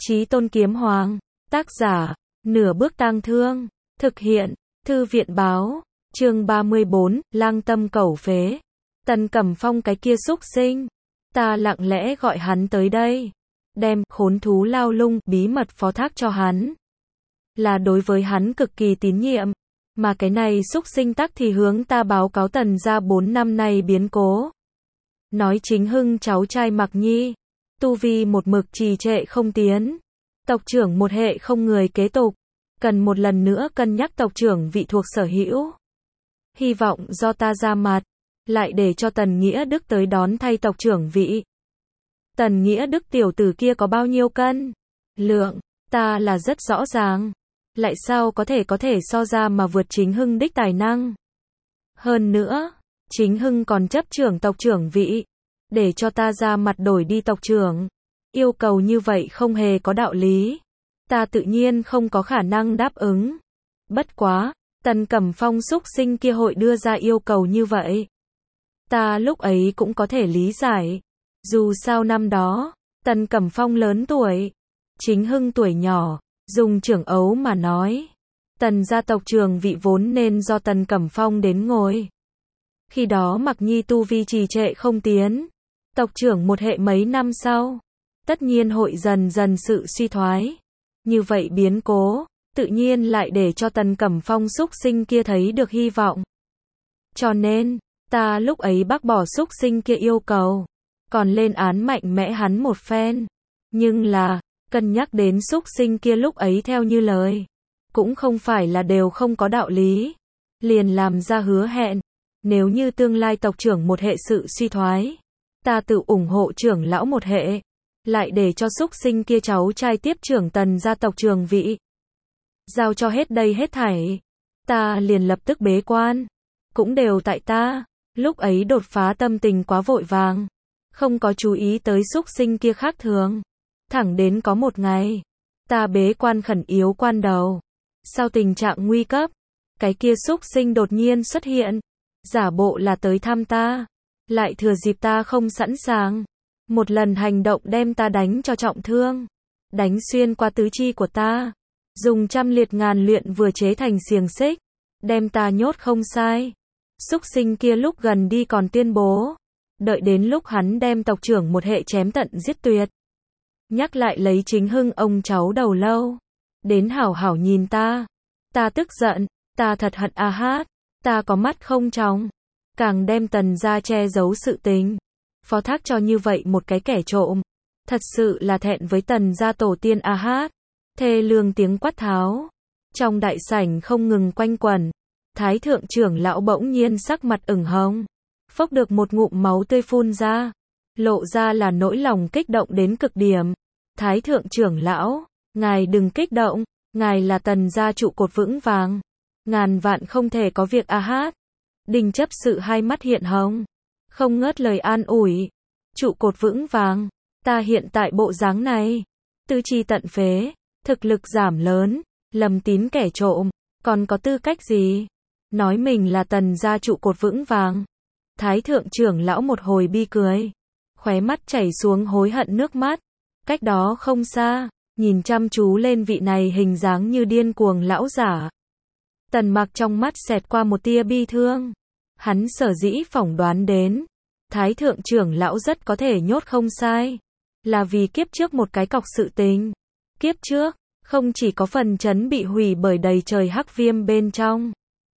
Chí Tôn Kiếm Hoàng, tác giả, Nửa Bước Tang Thương, thực hiện, Thư viện báo, chương 34, lang tâm cẩu phế. Tần Cẩm Phong cái kia xúc sinh, ta lặng lẽ gọi hắn tới đây, đem khốn thú lao lung bí mật phó thác cho hắn. Là đối với hắn cực kỳ tín nhiệm, mà cái này xúc sinh tắc thì hướng ta báo cáo Tần gia 4 năm nay biến cố. Nói chính Hưng cháu trai Mạc Nhi, tu vi một mực trì trệ không tiến. Tộc trưởng một hệ không người kế tục, cần một lần nữa cân nhắc tộc trưởng vị thuộc sở hữu. Hy vọng do ta ra mặt, lại để cho Tần Nghĩa Đức tới đón thay tộc trưởng vị. Tần Nghĩa Đức tiểu tử kia có bao nhiêu cân? Lượng, ta là rất rõ ràng. Lại sao có thể so ra mà vượt chính Hưng đích tài năng. Hơn nữa, chính Hưng còn chấp trưởng tộc trưởng vị, để cho ta ra mặt đổi đi tộc trưởng. Yêu cầu như vậy không hề có đạo lý. Ta tự nhiên không có khả năng đáp ứng. Bất quá, Tần Cẩm Phong xúc sinh kia hội đưa ra yêu cầu như vậy. Ta lúc ấy cũng có thể lý giải. Dù sao năm đó, Tần Cẩm Phong lớn tuổi, chính Hưng tuổi nhỏ, dùng trưởng ấu mà nói. Tần gia tộc trưởng vị vốn nên do Tần Cẩm Phong đến ngồi. Khi đó Mạc Nhi tu vi trì trệ không tiến. Tộc trưởng một hệ mấy năm sau, tất nhiên hội dần dần sự suy thoái. Như vậy biến cố, tự nhiên lại để cho Tần Cẩm Phong xúc sinh kia thấy được hy vọng. Cho nên, ta lúc ấy bác bỏ xúc sinh kia yêu cầu, còn lên án mạnh mẽ hắn một phen. Nhưng là, cân nhắc đến xúc sinh kia lúc ấy theo như lời, cũng không phải là đều không có đạo lý. Liền làm ra hứa hẹn, nếu như tương lai tộc trưởng một hệ sự suy thoái, ta tự ủng hộ trưởng lão một hệ, lại để cho xúc sinh kia cháu trai tiếp trưởng Tần gia tộc trưởng vị. Giao cho hết đây hết thảy, ta liền lập tức bế quan. Cũng đều tại ta, lúc ấy đột phá tâm tình quá vội vàng, không có chú ý tới xúc sinh kia khác thường. Thẳng đến có một ngày, ta bế quan khẩn yếu quan đầu. Sau tình trạng nguy cấp, cái kia xúc sinh đột nhiên xuất hiện, giả bộ là tới thăm ta, lại thừa dịp ta không sẵn sàng. Một lần hành động đem ta đánh cho trọng thương, đánh xuyên qua tứ chi của ta, dùng trăm liệt ngàn luyện vừa chế thành xiềng xích, đem ta nhốt không sai. Xúc sinh kia lúc gần đi còn tuyên bố, đợi đến lúc hắn đem tộc trưởng một hệ chém tận giết tuyệt. Nhắc lại lấy chính Hưng ông cháu đầu lâu, đến hảo hảo nhìn ta. Ta tức giận, ta thật hận A Hát, ta có mắt không tròng, càng đem Tần gia che giấu sự tình, phó thác cho như vậy một cái kẻ trộm. Thật sự là thẹn với Tần gia tổ tiên A Hát. Thê lương tiếng quát tháo trong đại sảnh không ngừng quanh quẩn. Thái thượng trưởng lão bỗng nhiên sắc mặt ửng hồng, phốc được một ngụm máu tươi phun ra, lộ ra là nỗi lòng kích động đến cực điểm. Thái thượng trưởng lão, ngài đừng kích động, ngài là Tần gia trụ cột vững vàng, ngàn vạn không thể có việc A Hát. Đình chấp sự hai mắt hiện hồng, không ngớt lời an ủi. Trụ cột vững vàng, ta hiện tại bộ dáng này, tư chi tận phế, thực lực giảm lớn, lầm tín kẻ trộm, còn có tư cách gì nói mình là Tần gia trụ cột vững vàng. Thái thượng trưởng lão một hồi bi cười, khóe mắt chảy xuống hối hận nước mắt. Cách đó không xa, nhìn chăm chú lên vị này hình dáng như điên cuồng lão giả, Tần Mặc trong mắt xẹt qua một tia bi thương. Hắn sở dĩ phỏng đoán đến, Thái thượng trưởng lão rất có thể nhốt không sai, là vì kiếp trước một cái cọc sự tình. Kiếp trước, không chỉ có phần trấn bị hủy bởi đầy trời hắc viêm bên trong,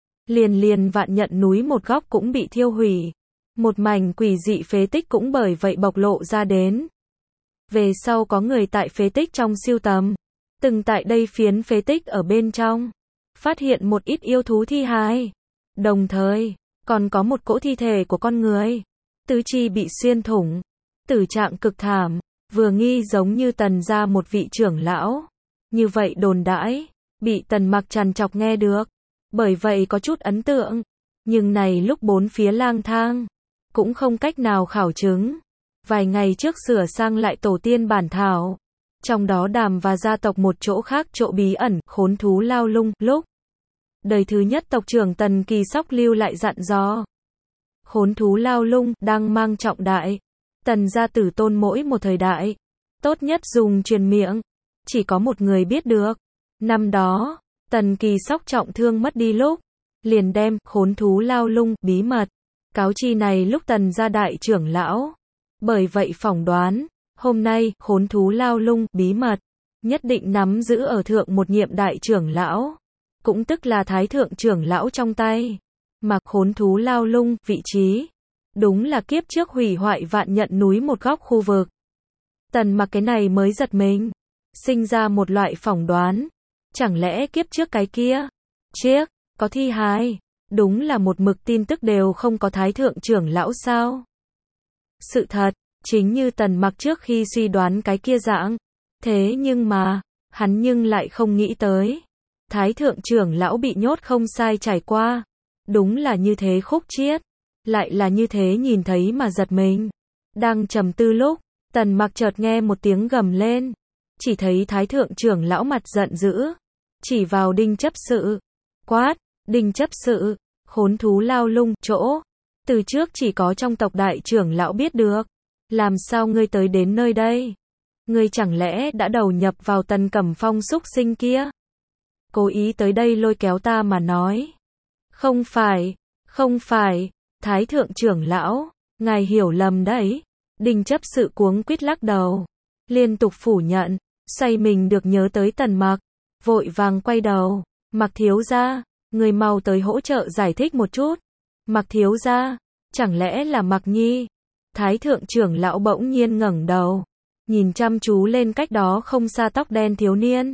liền vạn nhận núi một góc cũng bị thiêu hủy. Một mảnh quỷ dị phế tích cũng bởi vậy bộc lộ ra đến. Về sau có người tại phế tích trong siêu tầm, từng tại đây phiến phế tích ở bên trong, phát hiện một ít yêu thú thi hài. Đồng thời, còn có một cỗ thi thể của con người, tứ chi bị xuyên thủng, tử trạng cực thảm, vừa nghi giống như Tần gia một vị trưởng lão. Như vậy đồn đãi, bị Tần Mặc trằn trọc nghe được, bởi vậy có chút ấn tượng. Nhưng này lúc bốn phía lang thang, cũng không cách nào khảo chứng. Vài ngày trước sửa sang lại tổ tiên bản thảo, trong đó Đàm và gia tộc một chỗ khác chỗ bí ẩn, khốn thú lao lung, lúc đời thứ nhất tộc trưởng Tần Kỳ Sóc lưu lại dặn dò. Khốn thú lao lung, đang mang trọng đại. Tần gia tử tôn mỗi một thời đại, tốt nhất dùng truyền miệng, chỉ có một người biết được. Năm đó, Tần Kỳ Sóc trọng thương mất đi lúc, liền đem khốn thú lao lung bí mật cáo chi này lúc Tần gia đại trưởng lão. Bởi vậy phỏng đoán, hôm nay khốn thú lao lung bí mật nhất định nắm giữ ở thượng một nhiệm đại trưởng lão, cũng tức là thái thượng trưởng lão trong tay. Mà khốn thú lao lung vị trí, đúng là kiếp trước hủy hoại vạn nhận núi một góc khu vực. Tần Mặc cái này mới giật mình, sinh ra một loại phỏng đoán, chẳng lẽ kiếp trước cái kia, chiếc, có thi hài, đúng là một mực tin tức đều không có thái thượng trưởng lão sao? Sự thật, chính như Tần Mặc trước khi suy đoán cái kia dạng, thế nhưng mà, hắn nhưng lại không nghĩ tới. Thái thượng trưởng lão bị nhốt không sai trải qua, đúng là như thế khúc chiết, lại là như thế nhìn thấy mà giật mình. Đang trầm tư lúc, Tần Mặc chợt nghe một tiếng gầm lên, chỉ thấy thái thượng trưởng lão mặt giận dữ, chỉ vào Đinh chấp sự, quát, Đinh chấp sự, khốn thú lao lung chỗ, từ trước chỉ có trong tộc đại trưởng lão biết được, làm sao ngươi tới đến nơi đây? Ngươi chẳng lẽ đã đầu nhập vào Tần Cẩm Phong xúc sinh kia? Cố ý tới đây lôi kéo ta mà nói. Không phải, không phải, thái thượng trưởng lão, ngài hiểu lầm đấy. Đinh chấp sự cuống quýt lắc đầu, liên tục phủ nhận, xoay mình được nhớ tới Tần Mặc, vội vàng quay đầu, Mặc thiếu gia, người mau tới hỗ trợ giải thích một chút. Mặc thiếu gia, chẳng lẽ là Mặc Nhi? Thái thượng trưởng lão bỗng nhiên ngẩng đầu, nhìn chăm chú lên cách đó không xa tóc đen thiếu niên.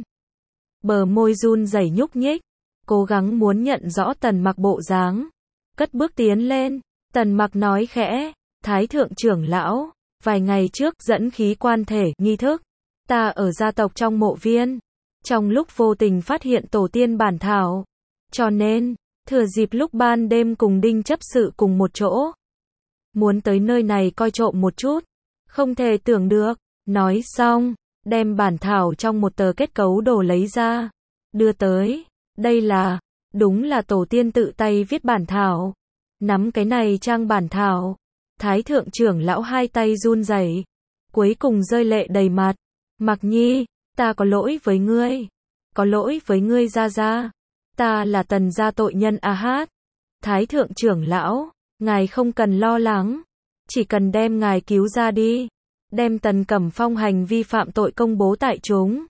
Bờ môi run rẩy nhúc nhích, cố gắng muốn nhận rõ Tần Mặc bộ dáng. Cất bước tiến lên, Tần Mặc nói khẽ, Thái thượng trưởng lão, vài ngày trước dẫn khí quan thể nghi thức, ta ở gia tộc trong mộ viên, trong lúc vô tình phát hiện tổ tiên bản thảo, cho nên, thừa dịp lúc ban đêm cùng Đinh chấp sự cùng một chỗ, muốn tới nơi này coi trộm một chút, không thể tưởng được. Nói xong, đem bản thảo trong một tờ kết cấu đồ lấy ra, đưa tới. Đây là, đúng là tổ tiên tự tay viết bản thảo. Nắm cái này trang bản thảo, thái thượng trưởng lão hai tay run rẩy, cuối cùng rơi lệ đầy mặt. Mặc Nhi, ta có lỗi với ngươi, có lỗi với ngươi gia gia, ta là Tần gia tội nhân a hát. Thái thượng trưởng lão, ngài không cần lo lắng, chỉ cần đem ngài cứu ra đi, đem Tần Cẩm Phong hành vi phạm tội công bố tại chúng.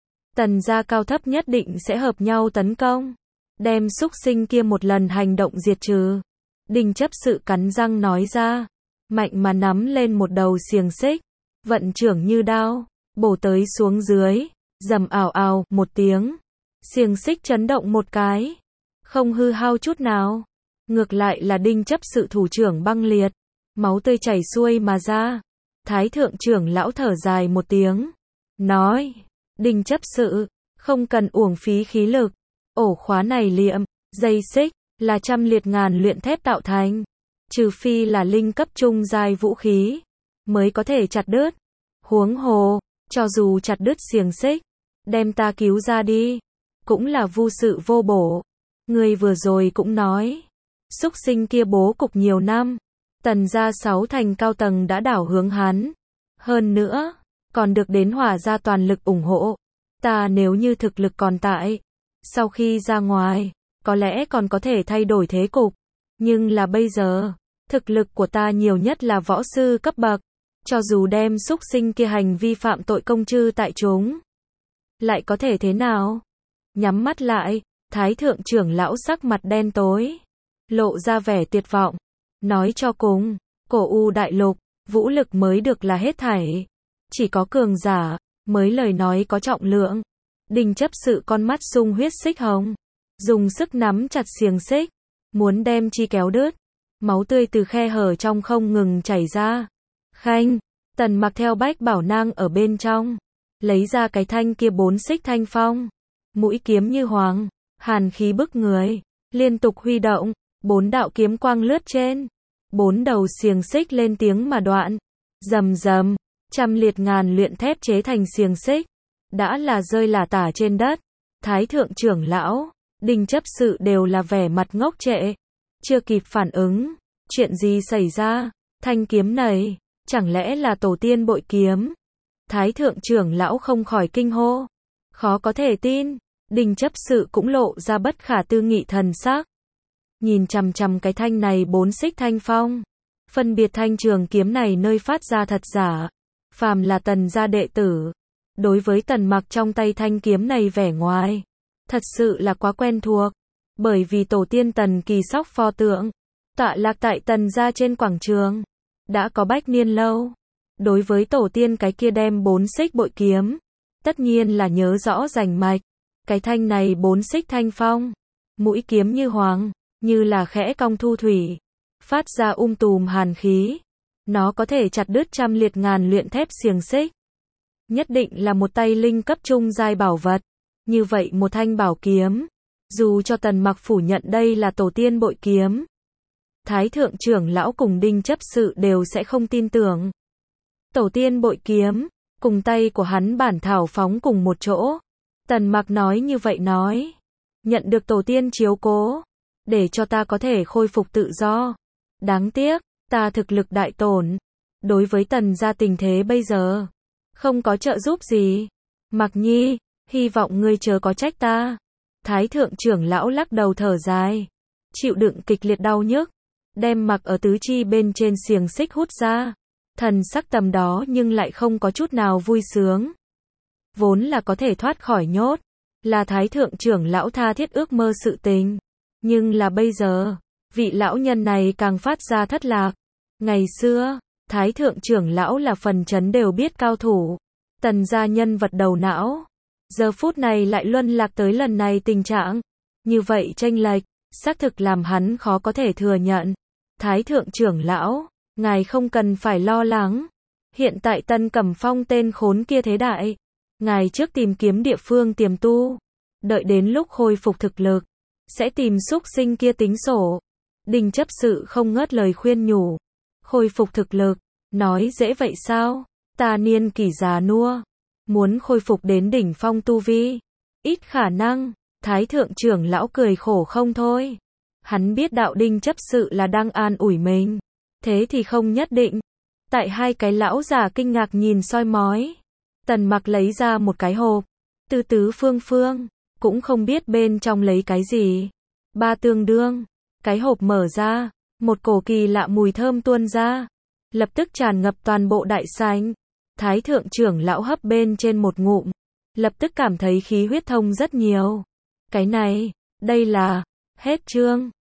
Tần gia cao thấp nhất định sẽ hợp nhau tấn công, đem xúc sinh kia một lần hành động diệt trừ. Đinh chấp sự cắn răng nói ra, mạnh mà nắm lên một đầu xiềng xích, vận trưởng như đao, bổ tới xuống dưới, rầm ào ào một tiếng, xiềng xích chấn động một cái, không hư hao chút nào, ngược lại là Đinh chấp sự thủ trưởng băng liệt, máu tươi chảy xuôi mà ra. Thái thượng trưởng lão thở dài một tiếng, nói, Đinh chấp sự, không cần uổng phí khí lực, ổ khóa này liệm, dây xích, là trăm liệt ngàn luyện thép tạo thành, trừ phi là linh cấp trung giai vũ khí, mới có thể chặt đứt. Huống hồ, cho dù chặt đứt xiềng xích, đem ta cứu ra đi, cũng là vô sự vô bổ. Người vừa rồi cũng nói, xúc sinh kia bố cục nhiều năm, Tần gia 6 thành cao tầng đã đảo hướng hắn. Hơn nữa, còn được đến Hỏa gia toàn lực ủng hộ. Ta nếu như thực lực còn tại, sau khi ra ngoài, có lẽ còn có thể thay đổi thế cục. Nhưng là bây giờ, thực lực của ta nhiều nhất là võ sư cấp bậc. Cho dù đem xúc sinh kia hành vi phạm tội công chư tại chúng, lại có thể thế nào? Nhắm mắt lại, thái thượng trưởng lão sắc mặt đen tối, lộ ra vẻ tuyệt vọng. Nói cho cùng, cổ u đại lục, vũ lực mới được là hết thảy. Chỉ có cường giả, mới lời nói có trọng lượng. Đinh chấp sự con mắt sung huyết xích hồng, dùng sức nắm chặt xiềng xích, muốn đem chi kéo đứt. Máu tươi từ khe hở trong không ngừng chảy ra. Khanh, Tần Mặc theo Bách Bảo Nang ở bên trong, lấy ra cái thanh kia 4 xích thanh phong, mũi kiếm như hoàng, hàn khí bức người, liên tục huy động, 4 đạo kiếm quang lướt trên, 4 đầu xiềng xích lên tiếng mà đoạn, rầm rầm, trăm liệt ngàn luyện thép chế thành xiềng xích, đã là rơi lả tả trên đất. Thái thượng trưởng lão, Đinh chấp sự đều là vẻ mặt ngốc trệ, chưa kịp phản ứng, chuyện gì xảy ra? Thanh kiếm này, chẳng lẽ là tổ tiên bội kiếm? Thái thượng trưởng lão không khỏi kinh hô. Khó có thể tin, Đinh chấp sự cũng lộ ra bất khả tư nghị thần sắc. Nhìn chằm chằm cái thanh này 4 xích thanh phong. Phân biệt thanh trường kiếm này nơi phát ra thật giả. Phàm là Tần gia đệ tử. Đối với Tần Mặc trong tay thanh kiếm này vẻ ngoài. Thật sự là quá quen thuộc. Bởi vì tổ tiên Tần Kỳ Sóc pho tượng. Tọa lạc tại Tần gia trên quảng trường. Đã có bách niên lâu. Đối với tổ tiên cái kia đem 4 xích bội kiếm. Tất nhiên là nhớ rõ rành mạch. Cái thanh này 4 xích thanh phong. Mũi kiếm như hoàng. Như là khẽ cong thu thủy. Phát ra tùm hàn khí. Nó có thể chặt đứt trăm liệt ngàn luyện thép xiềng xích. Nhất định là một tay linh cấp trung giai bảo vật. Như vậy một thanh bảo kiếm. Dù cho Tần Mặc phủ nhận đây là tổ tiên bội kiếm. Thái thượng trưởng lão cùng Đinh chấp sự đều sẽ không tin tưởng. Tổ tiên bội kiếm. Cùng tay của hắn bản thảo phóng cùng một chỗ. Tần Mặc nói như vậy nói. Nhận được tổ tiên chiếu cố. Để cho ta có thể khôi phục tự do. Đáng tiếc, ta thực lực đại tổn. Đối với Tần gia tình thế bây giờ. Không có trợ giúp gì. Mặc Nhi, hy vọng ngươi chớ có trách ta. Thái thượng trưởng lão lắc đầu thở dài. Chịu đựng kịch liệt đau nhức. Đem Mặc ở tứ chi bên trên xiềng xích hút ra. Thần sắc tầm đó nhưng lại không có chút nào vui sướng. Vốn là có thể thoát khỏi nhốt. Là thái thượng trưởng lão tha thiết ước mơ sự tình. Nhưng là bây giờ, vị lão nhân này càng phát ra thất lạc. Ngày xưa, thái thượng trưởng lão là phần chấn đều biết cao thủ. Tần gia nhân vật đầu não. Giờ phút này lại luân lạc tới lần này tình trạng. Như vậy chênh lệch, xác thực làm hắn khó có thể thừa nhận. Thái thượng trưởng lão, ngài không cần phải lo lắng. Hiện tại Tân Cẩm Phong tên khốn kia thế đại. Ngài trước tìm kiếm địa phương tiềm tu. Đợi đến lúc khôi phục thực lực. Sẽ tìm xúc sinh kia tính sổ. Đinh chấp sự không ngớt lời khuyên nhủ. Khôi phục thực lực. Nói dễ vậy sao? Ta niên kỷ già nua. Muốn khôi phục đến đỉnh phong tu vi. Ít khả năng. Thái thượng trưởng lão cười khổ không thôi. Hắn biết đạo Đinh chấp sự là đang an ủi mình. Thế thì không nhất định. Tại hai cái lão già kinh ngạc nhìn soi mói. Tần Mặc lấy ra một cái hộp. Từ tứ phương phương. Cũng không biết bên trong lấy cái gì. Ba tương đương. Cái hộp mở ra. Một cổ kỳ lạ mùi thơm tuôn ra. Lập tức tràn ngập toàn bộ đại sảnh. Thái thượng trưởng lão hấp bên trên một ngụm. Lập tức cảm thấy khí huyết thông rất nhiều. Cái này, đây là, hết chương.